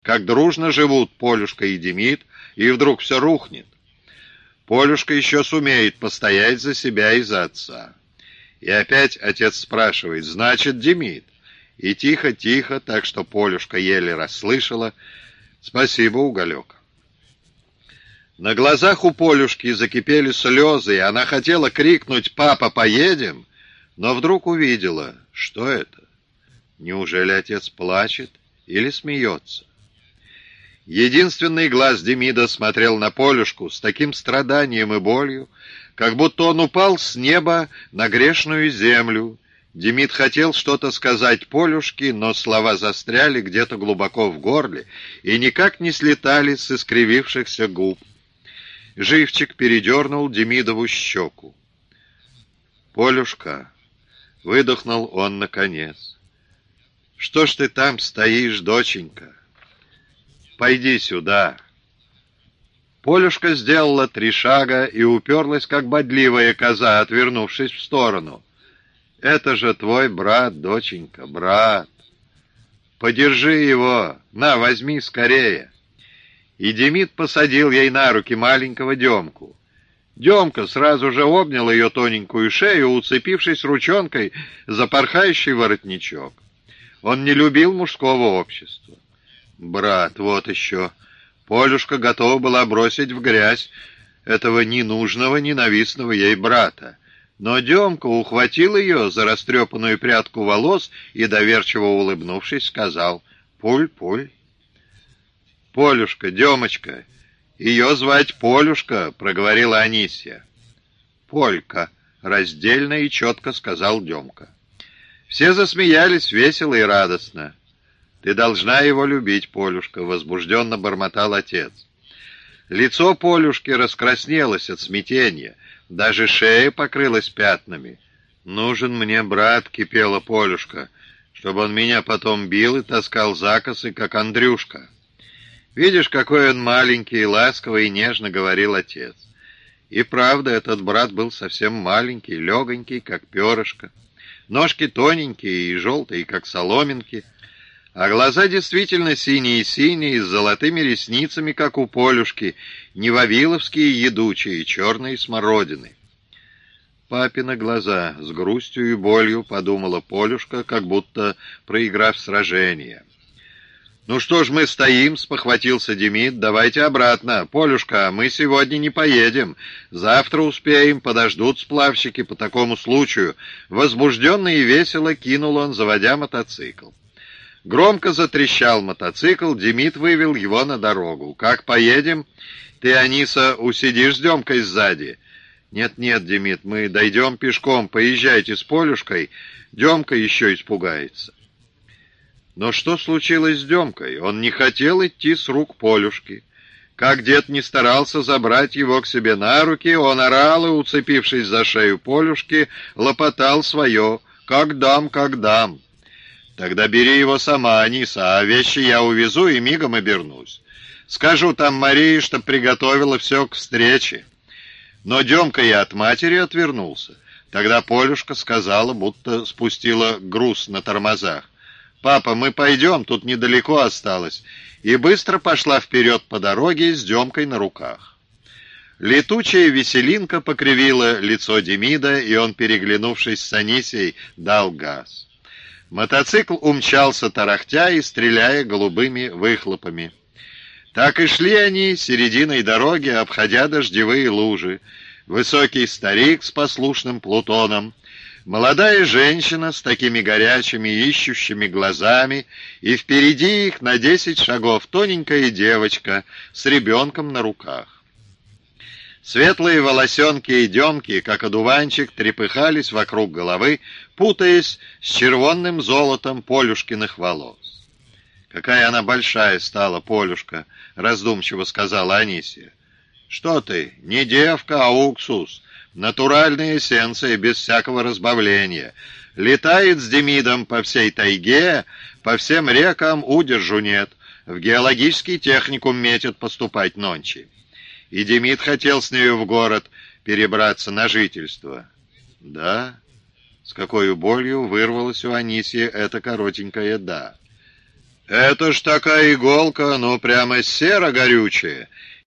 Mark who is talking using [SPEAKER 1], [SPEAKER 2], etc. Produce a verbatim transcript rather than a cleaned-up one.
[SPEAKER 1] как дружно живут Полюшка и Демид, и вдруг все рухнет. Полюшка еще сумеет постоять за себя и за отца. И опять отец спрашивает: «Значит, Демид?» И тихо-тихо, так что Полюшка еле расслышала: «Спасибо, Уголек». На глазах у Полюшки закипели слезы, и она хотела крикнуть: «Папа, поедем?», но вдруг увидела, что это. Неужели отец плачет или смеется? Единственный глаз Демида смотрел на Полюшку с таким страданием и болью, как будто он упал с неба на грешную землю. Демид хотел что-то сказать Полюшке, но слова застряли где-то глубоко в горле и никак не слетали с искривившихся губ. Живчик передернул Демидову щеку. «Полюшка», — выдохнул он наконец, — «что ж ты там стоишь, доченька? Пойди сюда». Полюшка сделала три шага и уперлась, как бодливая коза, отвернувшись в сторону. «Это же твой брат, доченька, брат. Подержи его, на, возьми скорее». И Демид посадил ей на руки маленького Демку. Демка сразу же обнял ее тоненькую шею, уцепившись ручонкой за порхающий воротничок. Он не любил мужского общества. Брат, вот еще. Полюшка готова была бросить в грязь этого ненужного, ненавистного ей брата. Но Демка ухватил ее за растрепанную прядку волос и, доверчиво улыбнувшись, сказал: «Пуль-пуль». «Полюшка, Демочка, ее звать Полюшка», — проговорила Анисья. «Полька», — раздельно и четко сказал Демка. Все засмеялись весело и радостно. «Ты должна его любить, Полюшка», — возбужденно бормотал отец. Лицо Полюшки раскраснелось от смятения, даже шея покрылась пятнами. «Нужен мне брат», — кипела Полюшка, — «чтобы он меня потом бил и таскал за косы, как Андрюшка». «Видишь, какой он маленький, ласковый и нежно», — говорил отец. И правда, этот брат был совсем маленький, легонький, как перышко. Ножки тоненькие и желтые, как соломинки, а глаза действительно синие-синие, с золотыми ресницами, как у Полюшки, не вавиловские едучие, черные смородины. «Папины глаза», — с грустью и болью подумала Полюшка, как будто проиграв сражение. «Ну что ж мы стоим?» — спохватился Демид. «Давайте обратно. Полюшка, мы сегодня не поедем. Завтра успеем, подождут сплавщики по такому случаю». Возбужденно и весело кинул он, заводя мотоцикл. Громко затрещал мотоцикл, Демид вывел его на дорогу. «Как поедем? Ты, Аниса, усидишь с Демкой сзади?» «Нет-нет, Демид, мы дойдем пешком. Поезжайте с Полюшкой. Демка еще испугается». Но что случилось с Демкой? Он не хотел идти с рук Полюшки. Как дед не старался забрать его к себе на руки, он орал и, уцепившись за шею Полюшки, лопотал свое: «Как дам, как дам». «Тогда бери его сама, Аниса, а вещи я увезу и мигом обернусь. Скажу там Марии, чтоб приготовила все к встрече». Но Демка и от матери отвернулся. Тогда Полюшка сказала, будто спустила груз на тормозах: «Папа, мы пойдем, тут недалеко осталось», и быстро пошла вперед по дороге с Демкой на руках. Летучая веселинка покривила лицо Демида, и он, переглянувшись с Анисией, дал газ. Мотоцикл умчался тарахтя и стреляя голубыми выхлопами. Так и шли они серединой дороги, обходя дождевые лужи. Высокий старик с послушным Плутоном, молодая женщина с такими горячими, ищущими глазами, и впереди их на десять шагов тоненькая девочка с ребенком на руках. Светлые волосенки и Демки, как одуванчик, трепыхались вокруг головы, путаясь с червонным золотом Полюшкиных волос. «Какая она большая стала, Полюшка!» — раздумчиво сказала Анисия. «Что ты, не девка, а уксус. Натуральная эссенция, без всякого разбавления. Летает с Демидом по всей тайге, по всем рекам, удержу нет. В геологический техникум метит поступать нонче. И Демид хотел с нею в город перебраться на жительство». «Да?» С какой болью вырвалась у Анисии эта коротенькая «да». «Это ж такая иголка, ну прямо серо-горючая.